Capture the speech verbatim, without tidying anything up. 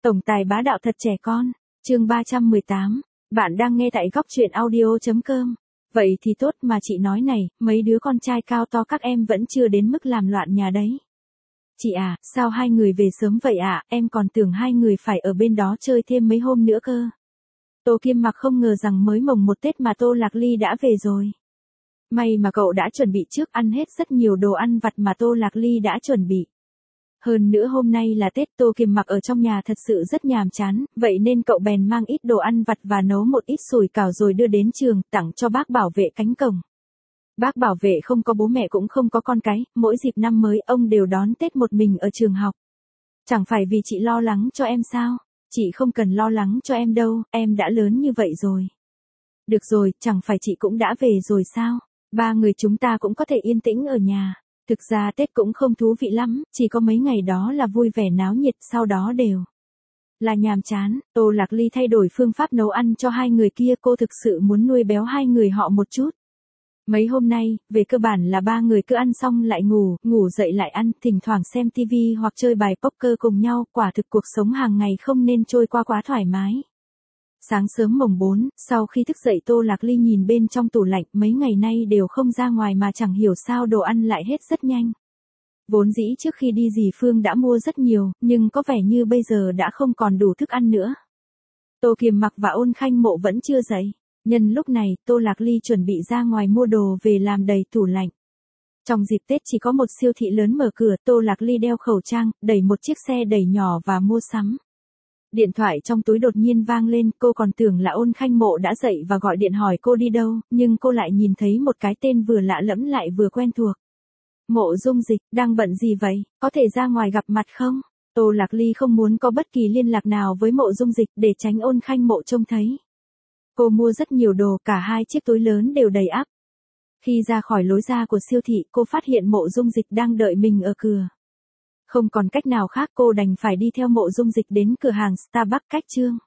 Tổng tài bá đạo thật trẻ con, chương ba trăm mười tám, bạn đang nghe tại góc truyện audio.com. Vậy thì tốt mà chị nói này, mấy đứa con trai cao to các em vẫn chưa đến mức làm loạn nhà đấy. Chị à, sao hai người về sớm vậy ạ, à? Em còn tưởng hai người phải ở bên đó chơi thêm mấy hôm nữa cơ. Tô Kiêm Mặc không ngờ rằng mới mồng một Tết mà Tô Lạc Ly đã về rồi. May mà cậu đã chuẩn bị trước, ăn hết rất nhiều đồ ăn vặt mà Tô Lạc Ly đã chuẩn bị. Hơn nữa hôm nay là Tết, Tô Kiêm Mặc ở trong nhà thật sự rất nhàm chán, vậy nên cậu bèn mang ít đồ ăn vặt và nấu một ít sủi cảo rồi đưa đến trường, tặng cho bác bảo vệ cánh cổng. Bác bảo vệ không có bố mẹ cũng không có con cái, mỗi dịp năm mới ông đều đón Tết một mình ở trường học. Chẳng phải vì chị lo lắng cho em sao? Chị không cần lo lắng cho em đâu, em đã lớn như vậy rồi. Được rồi, chẳng phải chị cũng đã về rồi sao? Ba người chúng ta cũng có thể yên tĩnh ở nhà. Thực ra Tết cũng không thú vị lắm, chỉ có mấy ngày đó là vui vẻ náo nhiệt, sau đó đều là nhàm chán. Tô Lạc Ly thay đổi phương pháp nấu ăn cho hai người kia, cô thực sự muốn nuôi béo hai người họ một chút. Mấy hôm nay, về cơ bản là ba người cứ ăn xong lại ngủ, ngủ dậy lại ăn, thỉnh thoảng xem tivi hoặc chơi bài poker cùng nhau, quả thực cuộc sống hàng ngày không nên trôi qua quá thoải mái. Sáng sớm mồng bốn, sau khi thức dậy Tô Lạc Ly nhìn bên trong tủ lạnh, mấy ngày nay đều không ra ngoài mà chẳng hiểu sao đồ ăn lại hết rất nhanh. Vốn dĩ trước khi đi dì Phương đã mua rất nhiều, nhưng có vẻ như bây giờ đã không còn đủ thức ăn nữa. Tô Kiềm Mặc và Ôn Khanh Mộ vẫn chưa dậy. Nhân lúc này, Tô Lạc Ly chuẩn bị ra ngoài mua đồ về làm đầy tủ lạnh. Trong dịp Tết chỉ có một siêu thị lớn mở cửa, Tô Lạc Ly đeo khẩu trang, đẩy một chiếc xe đẩy nhỏ và mua sắm. Điện thoại trong túi đột nhiên vang lên, cô còn tưởng là Ôn Khanh Mộ đã dậy và gọi điện hỏi cô đi đâu, nhưng cô lại nhìn thấy một cái tên vừa lạ lẫm lại vừa quen thuộc. Mộ Dung Dịch, đang bận gì vậy, có thể ra ngoài gặp mặt không? Tô Lạc Ly không muốn có bất kỳ liên lạc nào với Mộ Dung Dịch để tránh Ôn Khanh Mộ trông thấy. Cô mua rất nhiều đồ, cả hai chiếc túi lớn đều đầy ắp. Khi ra khỏi lối ra của siêu thị, cô phát hiện Mộ Dung Dịch đang đợi mình ở cửa. Không còn cách nào khác, cô đành phải đi theo Mộ Dung Dịch đến cửa hàng Starbucks cách Trương